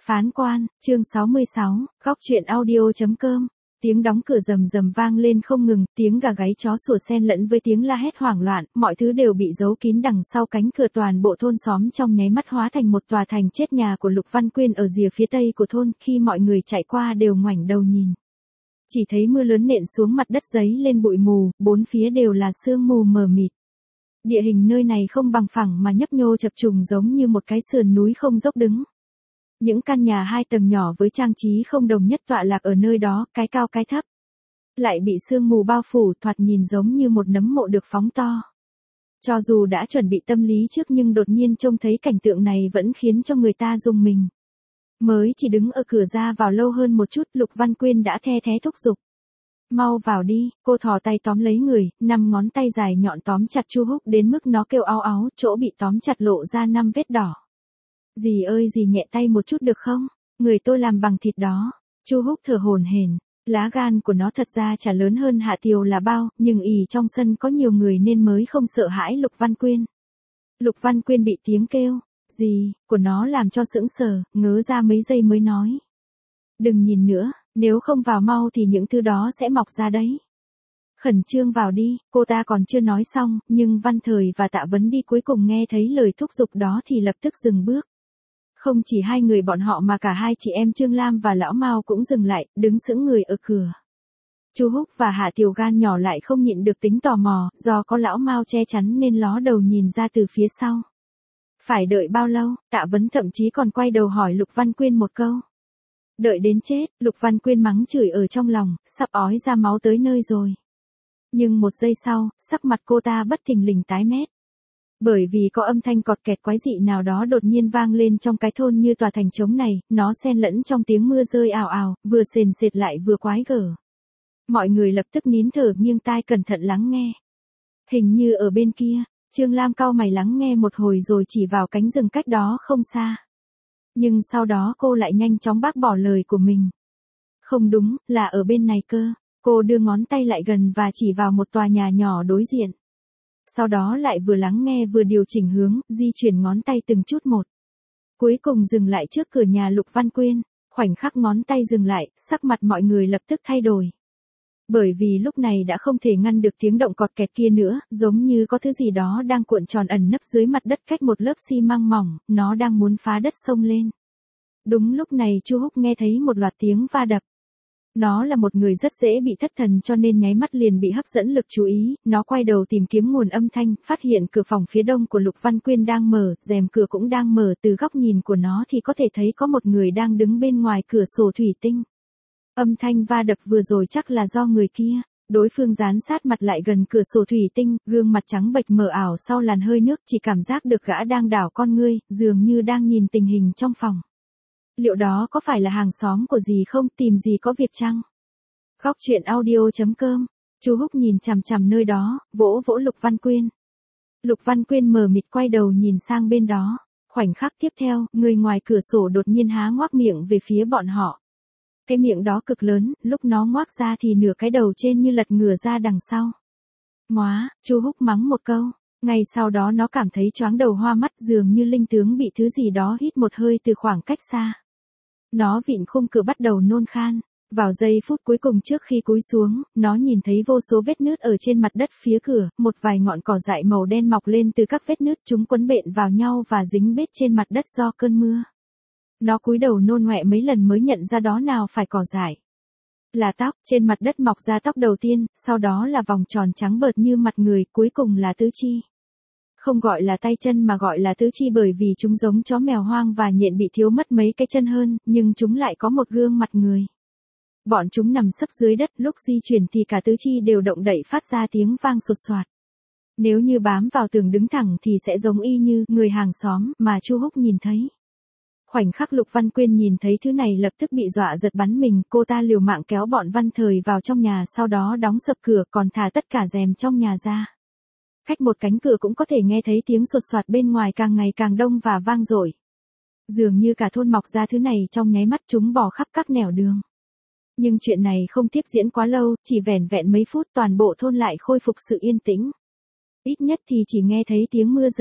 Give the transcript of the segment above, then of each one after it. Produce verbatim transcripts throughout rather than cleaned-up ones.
Phán quan, chương sáu mươi sáu, góc chuyện audio.com. Tiếng đóng cửa rầm rầm vang lên không ngừng, tiếng gà gáy chó sủa xen lẫn với tiếng la hét hoảng loạn, mọi thứ đều bị giấu kín đằng sau cánh cửa, toàn bộ thôn xóm trong nháy mắt hóa thành một tòa thành chết. Nhà của Lục Văn Quyên ở rìa phía tây của thôn, khi mọi người chạy qua đều ngoảnh đầu nhìn. Chỉ thấy mưa lớn nện xuống mặt đất, giấy lên bụi mù, bốn phía đều là sương mù mờ mịt. Địa hình nơi này không bằng phẳng mà nhấp nhô chập trùng giống như một cái sườn núi không dốc đứng. Những căn nhà hai tầng nhỏ với trang trí không đồng nhất tọa lạc ở nơi đó, cái cao cái thấp. Lại bị sương mù bao phủ, thoạt nhìn giống như một nấm mộ được phóng to. Cho dù đã chuẩn bị tâm lý trước nhưng đột nhiên trông thấy cảnh tượng này vẫn khiến cho người ta rùng mình. Mới chỉ đứng ở cửa ra vào lâu hơn một chút, Lục Văn Quyên đã the thé thúc giục. Mau vào đi, cô thò tay tóm lấy người, năm ngón tay dài nhọn tóm chặt Chu Húc đến mức nó kêu áo áo, chỗ bị tóm chặt lộ ra năm vết đỏ. Dì ơi dì nhẹ tay một chút được không? Người tôi làm bằng thịt đó. Chu Húc thở hổn hển, lá gan của nó thật ra chả lớn hơn Hạ Tiều là bao, nhưng ì trong sân có nhiều người nên mới không sợ hãi Lục Văn Quyên. Lục Văn Quyên bị tiếng kêu, dì, của nó làm cho sững sờ, ngớ ra mấy giây mới nói. Đừng nhìn nữa, nếu không vào mau thì những thứ đó sẽ mọc ra đấy. Khẩn trương vào đi, cô ta còn chưa nói xong, nhưng Văn Thời và Tạ Vấn Đi cuối cùng nghe thấy lời thúc giục đó thì lập tức dừng bước. Không chỉ hai người bọn họ mà cả hai chị em Trương Lam và Lão Mao cũng dừng lại, đứng sững người ở cửa. Chu Húc và Hạ Tiều gan nhỏ lại không nhịn được tính tò mò, do có Lão Mao che chắn nên ló đầu nhìn ra từ phía sau. Phải đợi bao lâu? Tạ Vấn thậm chí còn quay đầu hỏi Lục Văn Quyên một câu. Đợi đến chết, Lục Văn Quyên mắng chửi ở trong lòng, sắp ói ra máu tới nơi rồi. Nhưng một giây sau, sắc mặt cô ta bất thình lình tái mét. Bởi vì có âm thanh cọt kẹt quái dị nào đó đột nhiên vang lên trong cái thôn như tòa thành trống này, nó xen lẫn trong tiếng mưa rơi ào ào, vừa sền sệt lại vừa quái gở. Mọi người lập tức nín thở nghiêng tai cẩn thận lắng nghe. Hình như ở bên kia, Trương Lam cau mày lắng nghe một hồi rồi chỉ vào cánh rừng cách đó không xa. Nhưng sau đó cô lại nhanh chóng bác bỏ lời của mình. Không đúng, là ở bên này cơ. Cô đưa ngón tay lại gần và chỉ vào một tòa nhà nhỏ đối diện. Sau đó lại vừa lắng nghe vừa điều chỉnh hướng, di chuyển ngón tay từng chút một. Cuối cùng dừng lại trước cửa nhà Lục Văn Quyên. Khoảnh khắc ngón tay dừng lại, sắc mặt mọi người lập tức thay đổi. Bởi vì lúc này đã không thể ngăn được tiếng động cọt kẹt kia nữa, giống như có thứ gì đó đang cuộn tròn ẩn nấp dưới mặt đất cách một lớp xi măng mỏng, nó đang muốn phá đất xông lên. Đúng lúc này Chu Húc nghe thấy một loạt tiếng va đập. Nó là một người rất dễ bị thất thần cho nên nháy mắt liền bị hấp dẫn lực chú ý, nó quay đầu tìm kiếm nguồn âm thanh, phát hiện cửa phòng phía đông của Lục Văn Quyên đang mở, rèm cửa cũng đang mở, từ góc nhìn của nó thì có thể thấy có một người đang đứng bên ngoài cửa sổ thủy tinh. Âm thanh va đập vừa rồi chắc là do người kia, đối phương dán sát mặt lại gần cửa sổ thủy tinh, gương mặt trắng bệch mờ ảo sau làn hơi nước, chỉ cảm giác được gã đang đảo con ngươi, dường như đang nhìn tình hình trong phòng. Liệu đó có phải là hàng xóm của dì không, tìm dì có việc chăng? Góc chuyện audio.com. Chu Húc nhìn chằm chằm nơi đó, vỗ vỗ Lục Văn Quyên. Lục Văn Quyên mờ mịt quay đầu nhìn sang bên đó. Khoảnh khắc tiếp theo, người ngoài cửa sổ đột nhiên há ngoác miệng về phía bọn họ. Cái miệng đó cực lớn, lúc nó ngoác ra thì nửa cái đầu trên như lật ngửa ra đằng sau. Móa, Chu Húc mắng một câu. Ngay sau đó nó cảm thấy choáng đầu hoa mắt, dường như linh tướng bị thứ gì đó hít một hơi từ khoảng cách xa. Nó vịn khung cửa bắt đầu nôn khan. Vào giây phút cuối cùng trước khi cúi xuống, nó nhìn thấy vô số vết nứt ở trên mặt đất phía cửa, một vài ngọn cỏ dại màu đen mọc lên từ các vết nứt, chúng quấn bện vào nhau và dính bết trên mặt đất do cơn mưa. Nó cúi đầu nôn ọe mấy lần mới nhận ra đó nào phải cỏ dại. Là tóc, trên mặt đất mọc ra tóc đầu tiên, sau đó là vòng tròn trắng bợt như mặt người, cuối cùng là tứ chi. Không gọi là tay chân mà gọi là tứ chi bởi vì chúng giống chó mèo hoang và nhện bị thiếu mất mấy cái chân hơn, nhưng chúng lại có một gương mặt người. Bọn chúng nằm sấp dưới đất, lúc di chuyển thì cả tứ chi đều động đậy phát ra tiếng vang sột soạt. Nếu như bám vào tường đứng thẳng thì sẽ giống y như người hàng xóm mà Chu Húc nhìn thấy. Khoảnh khắc Lục Văn Quyên nhìn thấy thứ này lập tức bị dọa giật bắn mình, cô ta liều mạng kéo bọn Văn Thời vào trong nhà, sau đó đóng sập cửa còn thả tất cả rèm trong nhà ra. Cách một cánh cửa cũng có thể nghe thấy tiếng sột soạt bên ngoài càng ngày càng đông và vang dội. Dường như cả thôn mọc ra thứ này trong nháy mắt, chúng bò khắp các nẻo đường. Nhưng chuyện này không tiếp diễn quá lâu, chỉ vẻn vẹn mấy phút toàn bộ thôn lại khôi phục sự yên tĩnh. Ít nhất thì chỉ nghe thấy tiếng mưa rơi.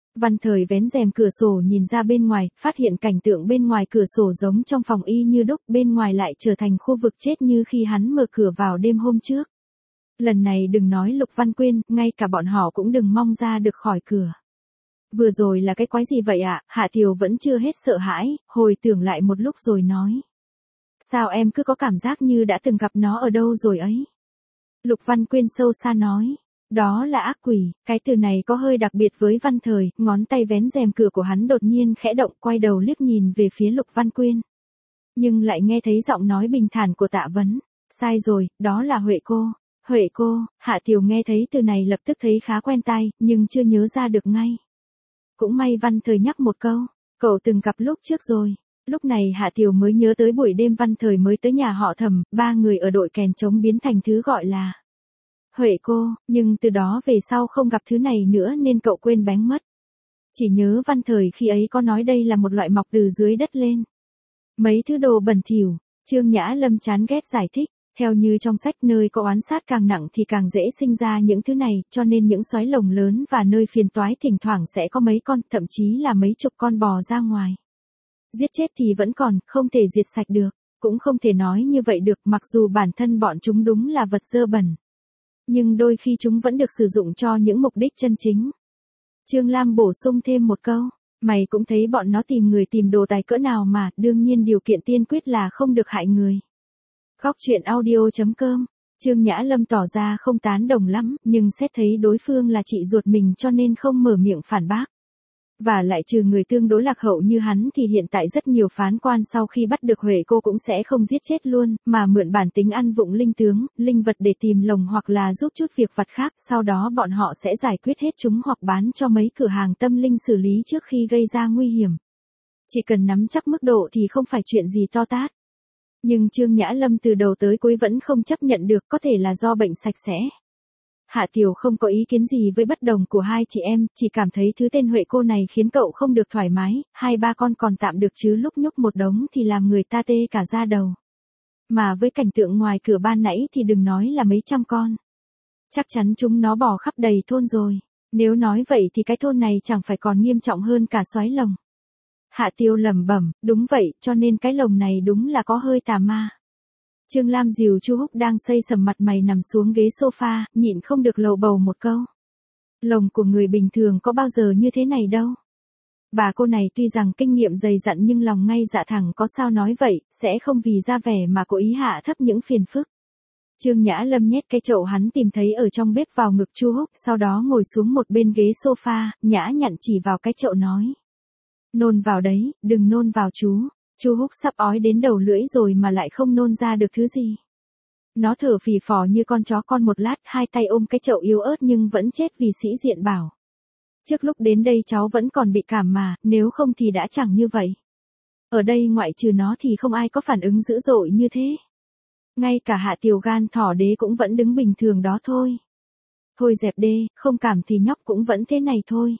Văn Thời vén rèm cửa sổ nhìn ra bên ngoài, phát hiện cảnh tượng bên ngoài cửa sổ giống trong phòng y như đúc, bên ngoài lại trở thành khu vực chết như khi hắn mở cửa vào đêm hôm trước. Lần này đừng nói Lục Văn Quyên, ngay cả bọn họ cũng đừng mong ra được khỏi cửa. Vừa rồi là cái quái gì vậy ạ? À? Hạ Tiều vẫn chưa hết sợ hãi, hồi tưởng lại một lúc rồi nói. Sao em cứ có cảm giác như đã từng gặp nó ở đâu rồi ấy? Lục Văn Quyên sâu xa nói. Đó là ác quỷ, cái từ này có hơi đặc biệt với Văn Thời, ngón tay vén rèm cửa của hắn đột nhiên khẽ động, quay đầu liếc nhìn về phía Lục Văn Quyên. Nhưng lại nghe thấy giọng nói bình thản của Tạ Vấn. Sai rồi, đó là Huệ cô. Huệ cô, Hạ Tiều nghe thấy từ này lập tức thấy khá quen tai, nhưng chưa nhớ ra được ngay. Cũng may Văn Thời nhắc một câu, cậu từng gặp lúc trước rồi. Lúc này Hạ Tiều mới nhớ tới buổi đêm Văn Thời mới tới nhà họ Thẩm, ba người ở đội kèn trống biến thành thứ gọi là Huệ cô, nhưng từ đó về sau không gặp thứ này nữa nên cậu quên bén mất. Chỉ nhớ Văn Thời khi ấy có nói đây là một loại mọc từ dưới đất lên. Mấy thứ đồ bẩn thỉu, Trương Nhã Lâm chán ghét giải thích. Theo như trong sách, nơi có oán sát càng nặng thì càng dễ sinh ra những thứ này, cho nên những xoáy lồng lớn và nơi phiền toái thỉnh thoảng sẽ có mấy con, thậm chí là mấy chục con bò ra ngoài. Giết chết thì vẫn còn, không thể diệt sạch được, cũng không thể nói như vậy được, mặc dù bản thân bọn chúng đúng là vật dơ bẩn. Nhưng đôi khi chúng vẫn được sử dụng cho những mục đích chân chính. Trương Lam bổ sung thêm một câu, mày cũng thấy bọn nó tìm người tìm đồ tài cỡ nào mà, đương nhiên điều kiện tiên quyết là không được hại người. Góc truyện audio chấm com, Trương Nhã Lâm tỏ ra không tán đồng lắm, nhưng xét thấy đối phương là chị ruột mình cho nên không mở miệng phản bác. Và lại trừ người tương đối lạc hậu như hắn thì hiện tại rất nhiều phán quan sau khi bắt được Huệ cô cũng sẽ không giết chết luôn, mà mượn bản tính ăn vụng linh tướng, linh vật để tìm lồng hoặc là giúp chút việc vặt khác, sau đó bọn họ sẽ giải quyết hết chúng hoặc bán cho mấy cửa hàng tâm linh xử lý trước khi gây ra nguy hiểm. Chỉ cần nắm chắc mức độ thì không phải chuyện gì to tát. Nhưng Trương Nhã Lâm từ đầu tới cuối vẫn không chấp nhận được, có thể là do bệnh sạch sẽ. Hạ Tiều không có ý kiến gì với bất đồng của hai chị em, chỉ cảm thấy thứ tên Huệ cô này khiến cậu không được thoải mái, hai ba con còn tạm được chứ lúc nhúc một đống thì làm người ta tê cả da đầu. Mà với cảnh tượng ngoài cửa ban nãy thì đừng nói là mấy trăm con. Chắc chắn chúng nó bò khắp đầy thôn rồi, nếu nói vậy thì cái thôn này chẳng phải còn nghiêm trọng hơn cả xoáy lồng. Hạ Tiều lẩm bẩm, đúng vậy, cho nên cái lồng này đúng là có hơi tà ma. Trương Lam dìu Chu Húc đang xây sầm mặt mày nằm xuống ghế sofa, nhịn không được lầu bầu một câu. Lồng của người bình thường có bao giờ như thế này đâu. Bà cô này tuy rằng kinh nghiệm dày dặn nhưng lòng ngay dạ thẳng, có sao nói vậy, sẽ không vì ra vẻ mà cố ý hạ thấp những phiền phức. Trương Nhã Lâm nhét cái chậu hắn tìm thấy ở trong bếp vào ngực Chu Húc, sau đó ngồi xuống một bên ghế sofa, nhã nhặn chỉ vào cái chậu nói. Nôn vào đấy, đừng nôn vào chú. Chu Húc sắp ói đến đầu lưỡi rồi mà lại không nôn ra được thứ gì. Nó thở phì phò như con chó con một lát, hai tay ôm cái chậu yếu ớt nhưng vẫn chết vì sĩ diện bảo. Trước lúc đến đây cháu vẫn còn bị cảm mà, nếu không thì đã chẳng như vậy. Ở đây ngoại trừ nó thì không ai có phản ứng dữ dội như thế. Ngay cả Hạ Tiều gan thỏ đế cũng vẫn đứng bình thường đó thôi. Thôi dẹp đê, không cảm thì nhóc cũng vẫn thế này thôi.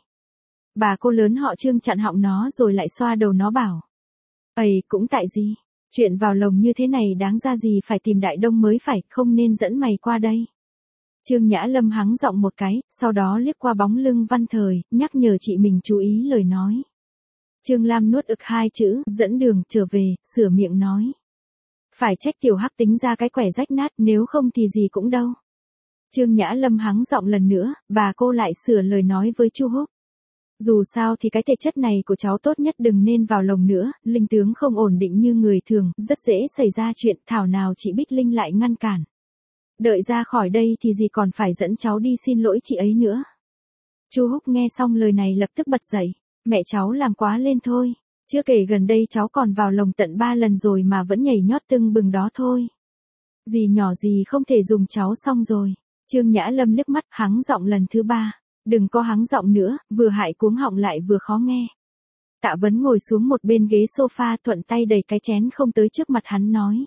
Bà cô lớn họ Trương chặn họng nó rồi lại xoa đầu nó bảo. Ây, cũng tại gì? Chuyện vào lồng như thế này đáng ra gì phải tìm Đại Đông mới phải, không nên dẫn mày qua đây. Trương Nhã Lâm hắng giọng một cái, sau đó liếc qua bóng lưng Văn Thời, nhắc nhở chị mình chú ý lời nói. Trương Lam nuốt ực hai chữ, dẫn đường, trở về, sửa miệng nói. Phải trách tiểu Hắc tính ra cái quẻ rách nát, nếu không thì gì cũng đâu. Trương Nhã Lâm hắng giọng lần nữa, bà cô lại sửa lời nói với Chu Húc. Dù sao thì cái thể chất này của cháu tốt nhất đừng nên vào lồng nữa, linh tướng không ổn định như người thường, rất dễ xảy ra chuyện, thảo nào chị Bích Linh lại ngăn cản. Đợi ra khỏi đây thì gì còn phải dẫn cháu đi xin lỗi chị ấy nữa. Chu Húc nghe xong lời này lập tức bật dậy, mẹ cháu làm quá lên thôi, chưa kể gần đây cháu còn vào lồng tận ba lần rồi mà vẫn nhảy nhót tưng bừng đó thôi. Dì nhỏ gì không thể dùng cháu xong rồi. Trương Nhã Lâm liếc mắt, hắng giọng lần thứ ba. Đừng có hắng giọng nữa, vừa hại cuống họng lại vừa khó nghe. Tạ Vấn ngồi xuống một bên ghế sofa, thuận tay đẩy cái chén không tới trước mặt hắn nói.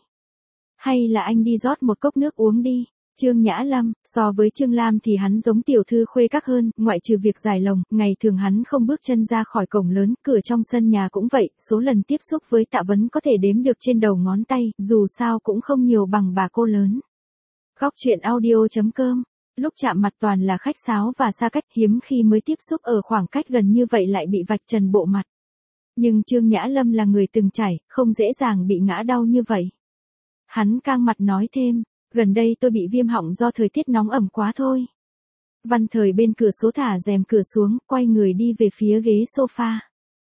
Hay là anh đi rót một cốc nước uống đi. Trương Nhã Lâm, so với Trương Lam thì hắn giống tiểu thư khuê các hơn, ngoại trừ việc giải lồng, ngày thường hắn không bước chân ra khỏi cổng lớn, cửa trong sân nhà cũng vậy, số lần tiếp xúc với Tạ Vấn có thể đếm được trên đầu ngón tay, dù sao cũng không nhiều bằng bà cô lớn. Góc truyện audio chấm com Lúc chạm mặt toàn là khách sáo và xa cách, hiếm khi mới tiếp xúc ở khoảng cách gần như vậy lại bị vạch trần bộ mặt. Nhưng Trương Nhã Lâm là người từng trải, không dễ dàng bị ngã đau như vậy. Hắn căng mặt nói thêm, gần đây tôi bị viêm họng do thời tiết nóng ẩm quá thôi. Văn Thời bên cửa sổ thả rèm cửa xuống, quay người đi về phía ghế sofa.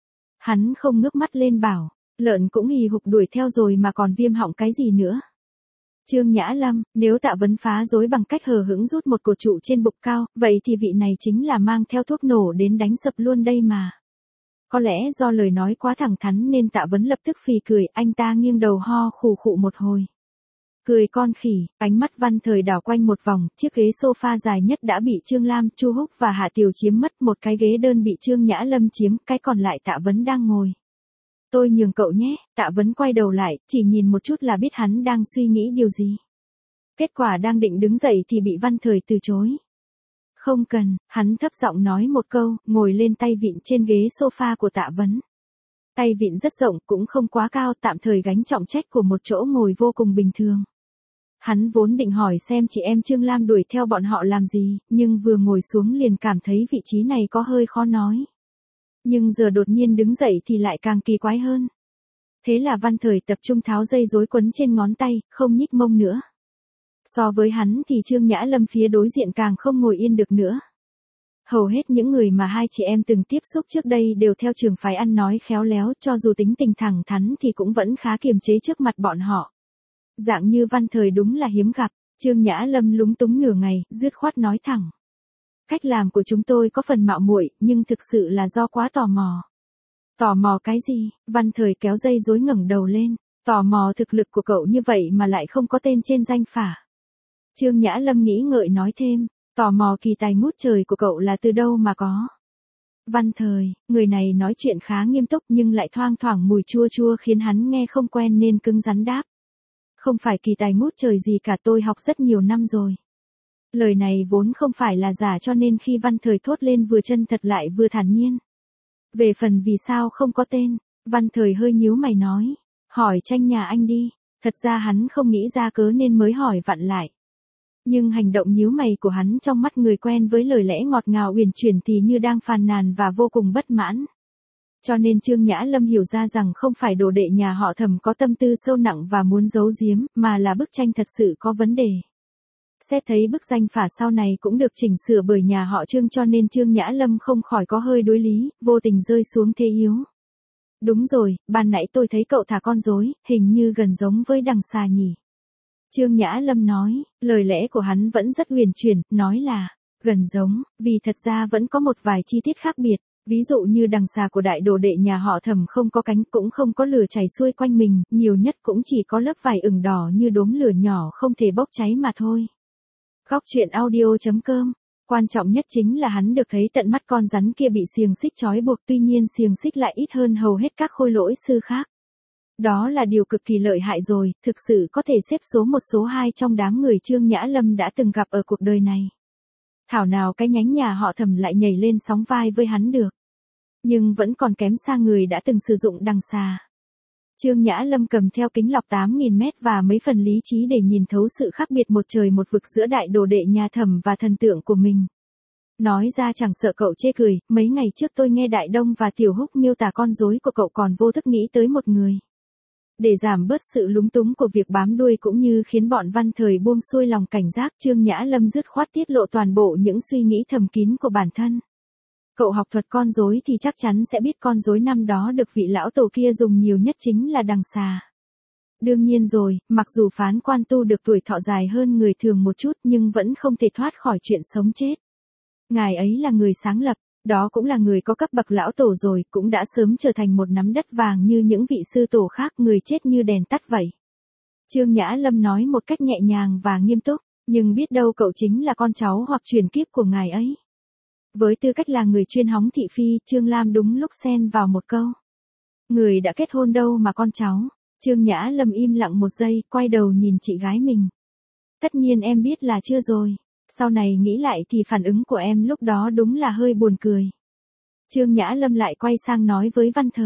Hắn không ngước mắt lên bảo, lợn cũng hì hục đuổi theo rồi mà còn viêm họng cái gì nữa. Trương Nhã Lâm, nếu Tạ Vấn phá dối bằng cách hờ hững rút một cột trụ trên bục cao, vậy thì vị này chính là mang theo thuốc nổ đến đánh sập luôn đây mà. Có lẽ do lời nói quá thẳng thắn nên Tạ Vấn lập tức phì cười, anh ta nghiêng đầu ho khù khụ một hồi. Cười con khỉ, ánh mắt Văn Thời đảo quanh một vòng, chiếc ghế sofa dài nhất đã bị Trương Lam, Chu Húc và Hạ Tiểu chiếm mất, một cái ghế đơn bị Trương Nhã Lâm chiếm, cái còn lại Tạ Vấn đang ngồi. Tôi nhường cậu nhé, Tạ Vấn quay đầu lại, chỉ nhìn một chút là biết hắn đang suy nghĩ điều gì. Kết quả đang định đứng dậy thì bị Văn Thời từ chối. Không cần, hắn thấp giọng nói một câu, ngồi lên tay vịn trên ghế sofa của Tạ Vấn. Tay vịn rất rộng, cũng không quá cao, tạm thời gánh trọng trách của một chỗ ngồi vô cùng bình thường. Hắn vốn định hỏi xem chị em Trương Lam đuổi theo bọn họ làm gì, nhưng vừa ngồi xuống liền cảm thấy vị trí này có hơi khó nói. Nhưng giờ đột nhiên đứng dậy thì lại càng kỳ quái hơn. Thế là Văn Thời tập trung tháo dây rối quấn trên ngón tay, không nhích mông nữa. So với hắn thì Trương Nhã Lâm phía đối diện càng không ngồi yên được nữa. Hầu hết những người mà hai chị em từng tiếp xúc trước đây đều theo trường phái ăn nói khéo léo, cho dù tính tình thẳng thắn thì cũng vẫn khá kiềm chế trước mặt bọn họ. Dạng như Văn Thời đúng là hiếm gặp, Trương Nhã Lâm lúng túng nửa ngày, dứt khoát nói thẳng. Cách làm của chúng tôi có phần mạo muội, nhưng thực sự là do quá tò mò. Tò mò cái gì? Văn Thời kéo dây rối ngẩng đầu lên, tò mò thực lực của cậu như vậy mà lại không có tên trên danh phả. Trương Nhã Lâm nghĩ ngợi nói thêm, tò mò kỳ tài ngút trời của cậu là từ đâu mà có. Văn Thời, người này nói chuyện khá nghiêm túc nhưng lại thoang thoảng mùi chua chua khiến hắn nghe không quen nên cứng rắn đáp. Không phải kỳ tài ngút trời gì cả, tôi học rất nhiều năm rồi. Lời này vốn không phải là giả cho nên khi Văn Thời thốt lên vừa chân thật lại vừa thản nhiên. Về phần vì sao không có tên, Văn Thời hơi nhíu mày nói, hỏi Tranh nhà anh đi, thật ra hắn không nghĩ ra cớ nên mới hỏi vặn lại. Nhưng hành động nhíu mày của hắn trong mắt người quen với lời lẽ ngọt ngào uyển chuyển thì như đang phàn nàn và vô cùng bất mãn. Cho nên Trương Nhã Lâm hiểu ra rằng không phải đồ đệ nhà họ Thẩm có tâm tư sâu nặng và muốn giấu giếm, mà là bức tranh thật sự có vấn đề. Xét thấy bức danh phả sau này cũng được chỉnh sửa bởi nhà họ Trương cho nên Trương Nhã Lâm không khỏi có hơi đối lý, vô tình rơi xuống thế yếu. Đúng rồi, ban nãy tôi thấy cậu thả con rối, hình như gần giống với đằng xà nhỉ. Trương Nhã Lâm nói, lời lẽ của hắn vẫn rất huyền chuyển, nói là, gần giống, vì thật ra vẫn có một vài chi tiết khác biệt. Ví dụ như đằng xà của đại đồ đệ nhà họ Thẩm không có cánh cũng không có lửa chảy xuôi quanh mình, nhiều nhất cũng chỉ có lớp vải ửng đỏ như đốm lửa nhỏ không thể bốc cháy mà thôi. Góc truyện audio chấm com. Quan trọng nhất chính là hắn được thấy tận mắt con rắn kia bị xiềng xích trói buộc, tuy nhiên xiềng xích lại ít hơn hầu hết các khôi lỗi sư khác. Đó là điều cực kỳ lợi hại rồi, thực sự có thể xếp số một số hai trong đám người Trương Nhã Lâm đã từng gặp ở cuộc đời này. Thảo nào cái nhánh nhà họ Thẩm lại nhảy lên sóng vai với hắn được. Nhưng vẫn còn kém xa người đã từng sử dụng đằng xà. Trương Nhã Lâm cầm theo kính lọc tám nghìn mét và mấy phần lý trí để nhìn thấu sự khác biệt một trời một vực giữa đại đồ đệ nhà Thẩm và thần tượng của mình. Nói ra chẳng sợ cậu chê cười, mấy ngày trước tôi nghe Đại Đông và Tiểu Húc miêu tả con rối của cậu còn vô thức nghĩ tới một người. Để giảm bớt sự lúng túng của việc bám đuôi cũng như khiến bọn Văn Thời buông xuôi lòng cảnh giác, Trương Nhã Lâm dứt khoát tiết lộ toàn bộ những suy nghĩ thầm kín của bản thân. Cậu học thuật con rối thì chắc chắn sẽ biết con rối năm đó được vị lão tổ kia dùng nhiều nhất chính là đằng xà. Đương nhiên rồi, mặc dù Phán Quan Tu được tuổi thọ dài hơn người thường một chút nhưng vẫn không thể thoát khỏi chuyện sống chết. Ngài ấy là người sáng lập, đó cũng là người có cấp bậc lão tổ rồi, cũng đã sớm trở thành một nắm đất vàng như những vị sư tổ khác, người chết như đèn tắt vậy. Trương Nhã Lâm nói một cách nhẹ nhàng và nghiêm túc, nhưng biết đâu cậu chính là con cháu hoặc truyền kiếp của ngài ấy. Với tư cách là người chuyên hóng thị phi, Trương Lam đúng lúc xen vào một câu. Người đã kết hôn đâu mà con cháu. Trương Nhã Lâm im lặng một giây, quay đầu nhìn chị gái mình. Tất nhiên em biết là chưa rồi. Sau này nghĩ lại thì phản ứng của em lúc đó đúng là hơi buồn cười. Trương Nhã Lâm lại quay sang nói với Văn Thời.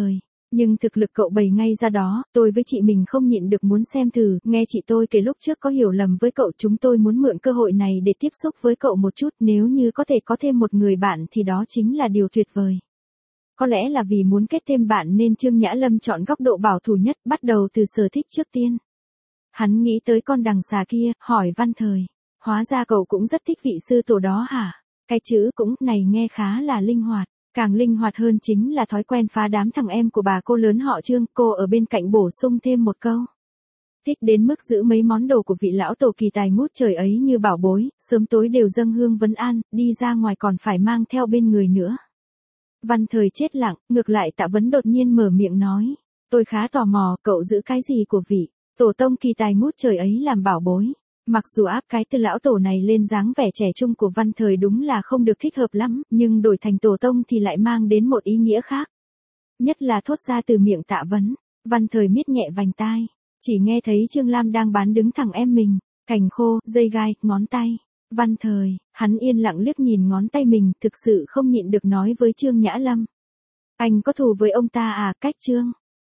Nhưng thực lực cậu bày ngay ra đó, tôi với chị mình không nhịn được muốn xem thử, nghe chị tôi kể lúc trước có hiểu lầm với cậu, chúng tôi muốn mượn cơ hội này để tiếp xúc với cậu một chút, nếu như có thể có thêm một người bạn thì đó chính là điều tuyệt vời. Có lẽ là vì muốn kết thêm bạn nên Trương Nhã Lâm chọn góc độ bảo thủ nhất, bắt đầu từ sở thích trước tiên. Hắn nghĩ tới con đằng xà kia, hỏi Văn Thời, hóa ra cậu cũng rất thích vị sư tổ đó hả? Cái chữ cũng này nghe khá là linh hoạt. Càng linh hoạt hơn chính là thói quen phá đám thằng em của bà cô lớn họ Trương, cô ở bên cạnh bổ sung thêm một câu. Thích đến mức giữ mấy món đồ của vị lão tổ kỳ tài ngút trời ấy như bảo bối, sớm tối đều dâng hương vấn an, đi ra ngoài còn phải mang theo bên người nữa. Văn Thời chết lặng, ngược lại Tạ Vấn đột nhiên mở miệng nói. Tôi khá tò mò, cậu giữ cái gì của vị tổ tông kỳ tài ngút trời ấy làm bảo bối? Mặc dù áp cái từ lão tổ này lên dáng vẻ trẻ trung của Văn Thời đúng là không được thích hợp lắm, nhưng đổi thành tổ tông thì lại mang đến một ý nghĩa khác. Nhất là thốt ra từ miệng Tạ Vấn, Văn Thời miết nhẹ vành tai, chỉ nghe thấy Trương Lam đang bán đứng thằng em mình, cành khô, dây gai, ngón tay. Văn Thời, hắn yên lặng liếc nhìn ngón tay mình, thực sự không nhịn được nói với Trương Nhã Lâm. Anh có thù với ông ta à, cách Trương?